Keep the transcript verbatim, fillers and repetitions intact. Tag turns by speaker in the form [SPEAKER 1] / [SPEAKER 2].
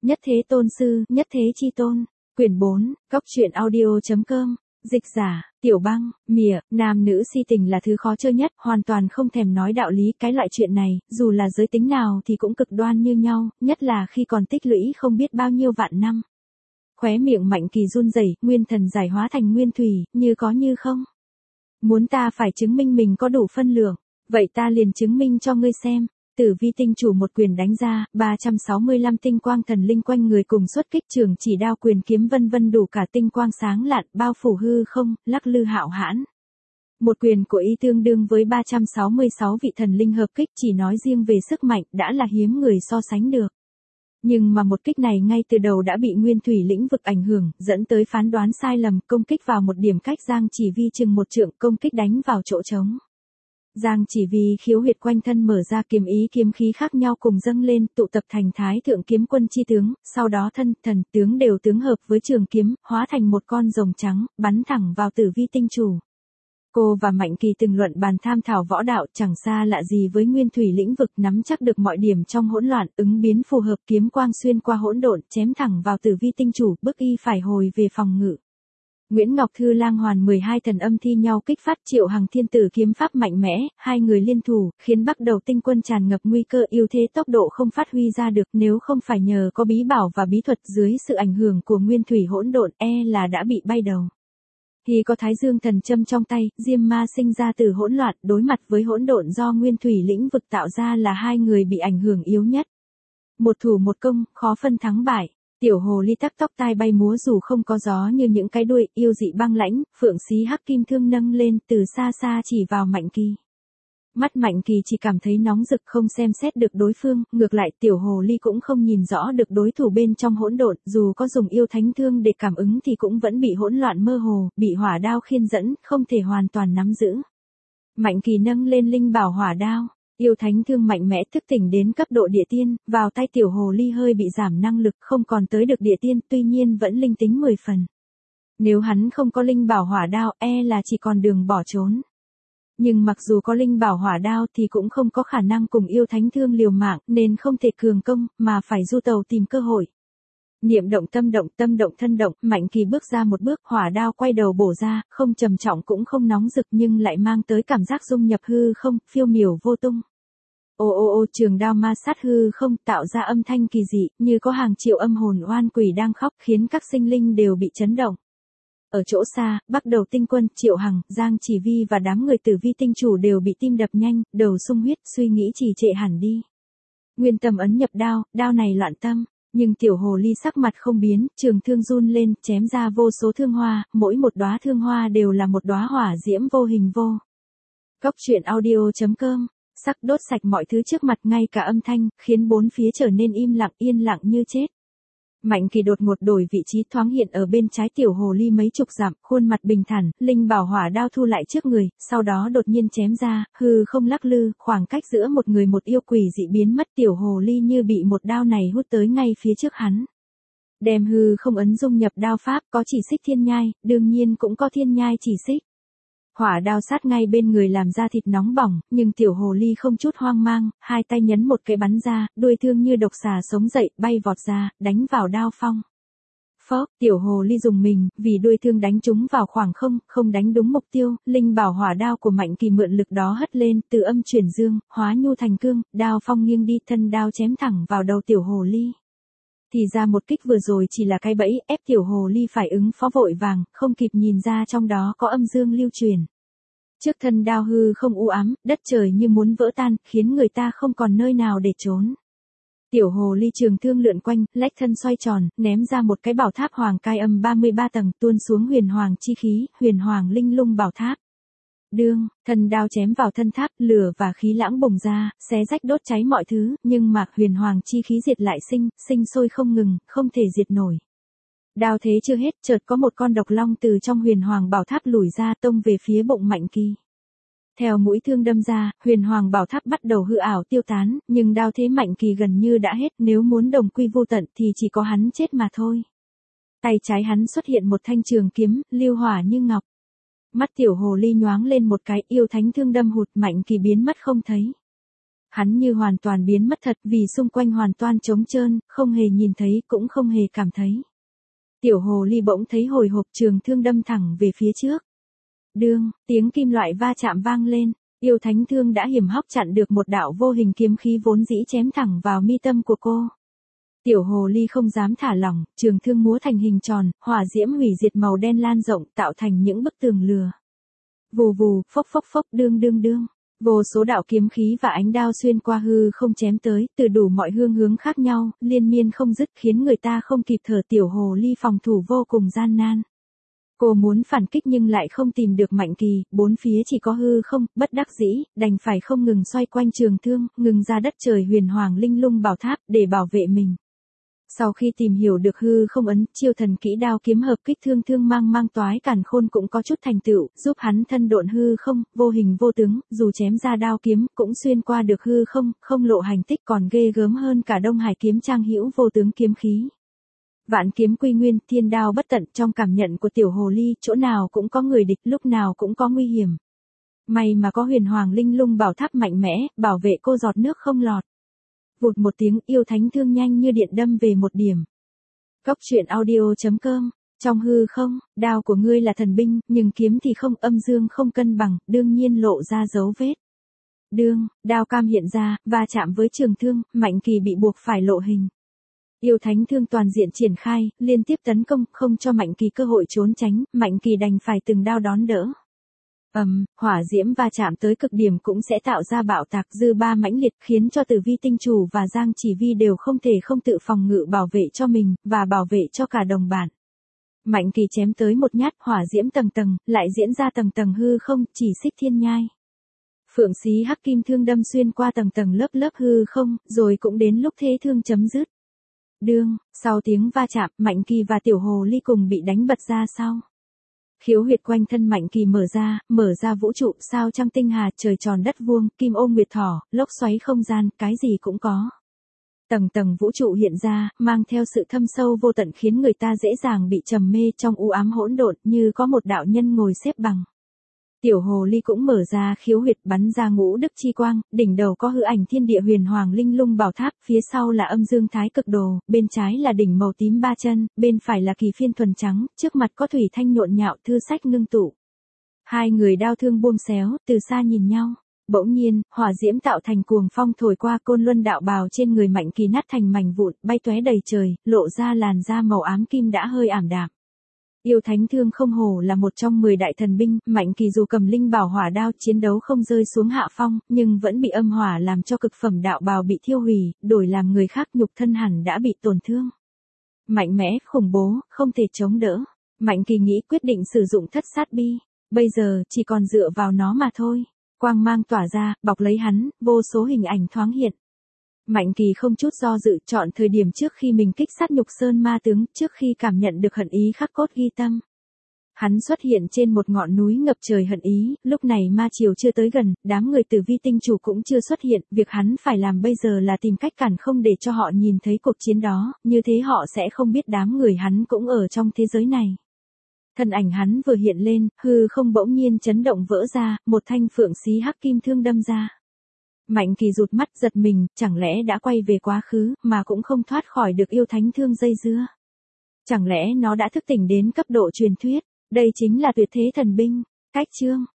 [SPEAKER 1] Nhất thế tôn sư, nhất thế chi tôn. Quyển bốn, Cốc truyện audio chấm com. Dịch giả, Tiểu Băng, mỉa, nam nữ si tình là thứ khó chơi nhất, hoàn toàn không thèm nói đạo lý. Cái loại chuyện này, dù là giới tính nào thì cũng cực đoan như nhau, nhất là khi còn tích lũy không biết bao nhiêu vạn năm. Khóe miệng Mạnh Kỳ run rẩy, nguyên thần giải hóa thành nguyên thủy, như có như không. Muốn ta phải chứng minh mình có đủ phân lượng, vậy ta liền chứng minh cho ngươi xem. Tử Vi tinh chủ một quyền đánh ra, ba trăm sáu mươi lăm tinh quang thần linh quanh người cùng xuất kích, trường chỉ đao quyền kiếm vân vân đủ cả tinh quang sáng lạn, bao phủ hư không, lắc lư hạo hãn. Một quyền của y tương đương với ba trăm sáu mươi sáu vị thần linh hợp kích, chỉ nói riêng về sức mạnh đã là hiếm người so sánh được. Nhưng mà một kích này ngay từ đầu đã bị nguyên thủy lĩnh vực ảnh hưởng, dẫn tới phán đoán sai lầm, công kích vào một điểm cách Giang Chỉ Vi chừng một trượng, công kích đánh vào chỗ trống. Giang Chỉ Vi khiếu huyệt quanh thân mở ra, kiếm ý kiếm khí khác nhau cùng dâng lên, tụ tập thành Thái Thượng Kiếm Quân chi tướng, sau đó thân, thần, tướng đều tướng hợp với trường kiếm, hóa thành một con rồng trắng, bắn thẳng vào Tử Vi tinh chủ. Cô và Mạnh Kỳ từng luận bàn tham thảo võ đạo, chẳng xa lạ gì với nguyên thủy lĩnh vực, nắm chắc được mọi điểm trong hỗn loạn, ứng biến phù hợp, kiếm quang xuyên qua hỗn độn, chém thẳng vào Tử Vi tinh chủ, bức y phải hồi về phòng ngự. Nguyễn Ngọc Thư Lang Hoàn mười hai thần âm thi nhau kích phát, Triệu Hằng thiên tử kiếm pháp mạnh mẽ, hai người liên thủ, khiến Bắc Đầu tinh quân tràn ngập nguy cơ, ưu thế tốc độ không phát huy ra được, nếu không phải nhờ có bí bảo và bí thuật, dưới sự ảnh hưởng của nguyên thủy hỗn độn, e là đã bị bay đầu. Thì có Thái Dương thần châm trong tay, Diêm Ma sinh ra từ hỗn loạn, đối mặt với hỗn độn do nguyên thủy lĩnh vực tạo ra là hai người bị ảnh hưởng yếu nhất. Một thủ một công, khó phân thắng bại. Tiểu hồ ly tắc tóc tai bay múa dù không có gió như những cái đuôi, yêu dị băng lãnh, phượng xí hắc kim thương nâng lên, từ xa xa chỉ vào Mạnh Kỳ. Mắt Mạnh Kỳ chỉ cảm thấy nóng rực, không xem xét được đối phương, ngược lại tiểu hồ ly cũng không nhìn rõ được đối thủ bên trong hỗn độn, dù có dùng yêu thánh thương để cảm ứng thì cũng vẫn bị hỗn loạn mơ hồ, bị hỏa đao khiên dẫn, không thể hoàn toàn nắm giữ. Mạnh Kỳ nâng lên linh bảo hỏa đao. Yêu thánh thương mạnh mẽ thức tỉnh đến cấp độ địa tiên, vào tay tiểu hồ ly hơi bị giảm năng lực, không còn tới được địa tiên, tuy nhiên vẫn linh tính mười phần. Nếu hắn không có linh bảo hỏa đao, e là chỉ còn đường bỏ trốn. Nhưng mặc dù có linh bảo hỏa đao thì cũng không có khả năng cùng yêu thánh thương liều mạng, nên không thể cường công, mà phải du tàu tìm cơ hội. Niệm động tâm động, tâm động thân động, Mạnh Kỳ bước ra một bước, hỏa đao quay đầu bổ ra, không trầm trọng cũng không nóng rực nhưng lại mang tới cảm giác dung nhập hư không, phiêu miểu vô tung. Ô ô ô, trường đao ma sát hư không, tạo ra âm thanh kỳ dị, như có hàng triệu âm hồn oan quỷ đang khóc, khiến các sinh linh đều bị chấn động. Ở chỗ xa, Bắc Đầu tinh quân, Triệu Hằng, Giang Chỉ Vi và đám người Tử Vi tinh chủ đều bị tim đập nhanh, đầu sung huyết, suy nghĩ trì trệ hẳn đi. Nguyên tâm ấn nhập đao, đao này loạn tâm. Nhưng tiểu hồ ly sắc mặt không biến, trường thương run lên, chém ra vô số thương hoa, mỗi một đóa thương hoa đều là một đóa hỏa diễm vô hình vô. Cốc truyện audio chấm com, sắc đốt sạch mọi thứ trước mặt, ngay cả âm thanh, khiến bốn phía trở nên im lặng, yên lặng như chết. Mạnh Kỳ đột ngột đổi vị trí, thoáng hiện ở bên trái tiểu hồ ly mấy chục dặm, khuôn mặt bình thản, linh bảo hỏa đao thu lại trước người, sau đó đột nhiên chém ra, hư không lắc lư, khoảng cách giữa một người một yêu quỷ dị biến mất, tiểu hồ ly như bị một đao này hút tới ngay phía trước hắn. Đem hư không ấn dung nhập đao pháp, có chỉ xích thiên nhai, đương nhiên cũng có thiên nhai chỉ xích. Hỏa đao sát ngay bên người làm da thịt nóng bỏng, nhưng tiểu hồ ly không chút hoang mang, hai tay nhấn một cái bắn ra, đuôi thương như độc xà sống dậy, bay vọt ra, đánh vào đao phong. Phốc, tiểu hồ ly dùng mình, vì đuôi thương đánh trúng vào khoảng không, không đánh đúng mục tiêu, linh bảo hỏa đao của Mạnh Kỳ mượn lực đó hất lên, từ âm chuyển dương, hóa nhu thành cương, đao phong nghiêng đi, thân đao chém thẳng vào đầu tiểu hồ ly. Thì ra một kích vừa rồi chỉ là cái bẫy, ép tiểu hồ ly phải ứng phó vội vàng, không kịp nhìn ra trong đó có âm dương lưu truyền. Trước thân đao hư không u ám, đất trời như muốn vỡ tan, khiến người ta không còn nơi nào để trốn. Tiểu hồ ly trường thương lượn quanh, lách thân xoay tròn, ném ra một cái bảo tháp hoàng cai âm ba mươi ba tầng, tuôn xuống huyền hoàng chi khí, huyền hoàng linh lung bảo tháp. Đương, thân đao chém vào thân tháp, lửa và khí lãng bùng ra, xé rách đốt cháy mọi thứ, nhưng mà huyền hoàng chi khí diệt lại sinh, sinh sôi không ngừng, không thể diệt nổi. Đao thế chưa hết, chợt có một con độc long từ trong huyền hoàng bảo tháp lủi ra, tông về phía bụng Mạnh Kỳ. Theo mũi thương đâm ra, huyền hoàng bảo tháp bắt đầu hư ảo tiêu tán, nhưng đao thế Mạnh Kỳ gần như đã hết, nếu muốn đồng quy vô tận thì chỉ có hắn chết mà thôi. Tay trái hắn xuất hiện một thanh trường kiếm, lưu hỏa như ngọc. Mắt tiểu hồ ly nhoáng lên một cái, yêu thánh thương đâm hụt, Mạnh Kỳ biến mất không thấy. Hắn như hoàn toàn biến mất thật vì xung quanh hoàn toàn trống trơn, không hề nhìn thấy cũng không hề cảm thấy. Tiểu hồ ly bỗng thấy hồi hộp, trường thương đâm thẳng về phía trước. Đương, tiếng kim loại va chạm vang lên, yêu thánh thương đã hiểm hóc chặn được một đạo vô hình kiếm khí vốn dĩ chém thẳng vào mi tâm của cô. Tiểu hồ ly không dám thả lỏng, trường thương múa thành hình tròn, hỏa diễm hủy diệt màu đen lan rộng tạo thành những bức tường lửa. Vù vù, phốc phốc phốc, đương đương đương. Vô số đạo kiếm khí và ánh đao xuyên qua hư không chém tới, từ đủ mọi hương hướng khác nhau, liên miên không dứt khiến người ta không kịp thở. Tiểu hồ ly phòng thủ vô cùng gian nan. Cô muốn phản kích nhưng lại không tìm được Mạnh Kỳ, bốn phía chỉ có hư không, bất đắc dĩ, đành phải không ngừng xoay quanh trường thương, ngừng ra đất trời huyền hoàng linh lung bảo tháp để bảo vệ mình. Sau khi tìm hiểu được hư không ấn, chiêu thần kỹ đao kiếm hợp kích thương thương mang mang toái càn khôn cũng có chút thành tựu, giúp hắn thân độn hư không, vô hình vô tướng, dù chém ra đao kiếm cũng xuyên qua được hư không, không lộ hành tích, còn ghê gớm hơn cả Đông Hải kiếm trang hữu vô tướng kiếm khí. Vạn kiếm quy nguyên, thiên đao bất tận, trong cảm nhận của tiểu hồ ly, chỗ nào cũng có người địch, lúc nào cũng có nguy hiểm. May mà có huyền hoàng linh lung bảo tháp mạnh mẽ, bảo vệ cô giọt nước không lọt. Vụt một tiếng, yêu thánh thương nhanh như điện đâm về một điểm. Cốc truyện audio chấm com. Trong hư không, đao của ngươi là thần binh, nhưng kiếm thì không, âm dương không cân bằng, đương nhiên lộ ra dấu vết. Đương, đao cam hiện ra, va chạm với trường thương, Mạnh Kỳ bị buộc phải lộ hình. Yêu thánh thương toàn diện triển khai, liên tiếp tấn công, không cho Mạnh Kỳ cơ hội trốn tránh, Mạnh Kỳ đành phải từng đao đón đỡ. Ầm, um, hỏa diễm va chạm tới cực điểm cũng sẽ tạo ra bạo tạc dư ba mãnh liệt, khiến cho Tử Vi tinh chủ và Giang Chỉ Vi đều không thể không tự phòng ngự bảo vệ cho mình, và bảo vệ cho cả đồng bạn. Mạnh Kỳ chém tới một nhát, hỏa diễm tầng tầng, lại diễn ra tầng tầng hư không, chỉ xích thiên nhai. Phượng xí hắc kim thương đâm xuyên qua tầng tầng lớp lớp hư không, rồi cũng đến lúc thế thương chấm dứt. Đương, sau tiếng va chạm, Mạnh Kỳ và tiểu hồ ly cùng bị đánh bật ra sau. Khiếu huyệt quanh thân Mạnh Kỳ mở ra, mở ra vũ trụ, sao trăng tinh hà, trời tròn đất vuông, kim ô nguyệt thỏ, lốc xoáy không gian, cái gì cũng có. Tầng tầng vũ trụ hiện ra, mang theo sự thâm sâu vô tận khiến người ta dễ dàng bị trầm mê trong u ám hỗn độn, như có một đạo nhân ngồi xếp bằng. Tiểu hồ ly cũng mở ra khiếu huyệt, bắn ra ngũ đức chi quang, đỉnh đầu có hư ảnh thiên địa huyền hoàng linh lung bảo tháp, phía sau là âm dương thái cực đồ, bên trái là đỉnh màu tím ba chân, bên phải là kỳ phiên thuần trắng, trước mặt có thủy thanh nhộn nhạo, thư sách ngưng tụ. Hai người đao thương buông xéo, từ xa nhìn nhau. Bỗng nhiên, hỏa diễm tạo thành cuồng phong thổi qua, côn luân đạo bào trên người Mạnh Kỳ nát thành mảnh vụn, bay tóe đầy trời, lộ ra làn da màu ám kim đã hơi ảm đạm. Yêu thánh thương không hổ là một trong mười đại thần binh, Mạnh Kỳ dù cầm linh bảo hỏa đao chiến đấu không rơi xuống hạ phong, nhưng vẫn bị âm hỏa làm cho cực phẩm đạo bào bị thiêu hủy, đổi làm người khác nhục thân hẳn đã bị tổn thương. Mạnh mẽ, khủng bố, không thể chống đỡ. Mạnh Kỳ nghĩ quyết định sử dụng thất sát bi, bây giờ chỉ còn dựa vào nó mà thôi. Quang mang tỏa ra, bọc lấy hắn, vô số hình ảnh thoáng hiện. Mạnh Kỳ không chút do dự chọn thời điểm trước khi mình kích sát nhục sơn ma tướng, trước khi cảm nhận được hận ý khắc cốt ghi tâm. Hắn xuất hiện trên một ngọn núi ngập trời hận ý, lúc này ma triều chưa tới gần, đám người Tử Vi tinh chủ cũng chưa xuất hiện, việc hắn phải làm bây giờ là tìm cách cản không để cho họ nhìn thấy cuộc chiến đó, như thế họ sẽ không biết đám người hắn cũng ở trong thế giới này. Thân ảnh hắn vừa hiện lên, hư không bỗng nhiên chấn động vỡ ra, một thanh phượng xí hắc kim thương đâm ra. Mạnh Kỳ rụt mắt giật mình, chẳng lẽ đã quay về quá khứ, mà cũng không thoát khỏi được yêu thánh thương dây dưa. Chẳng lẽ nó đã thức tỉnh đến cấp độ truyền thuyết, đây chính là tuyệt thế thần binh. Cách chương,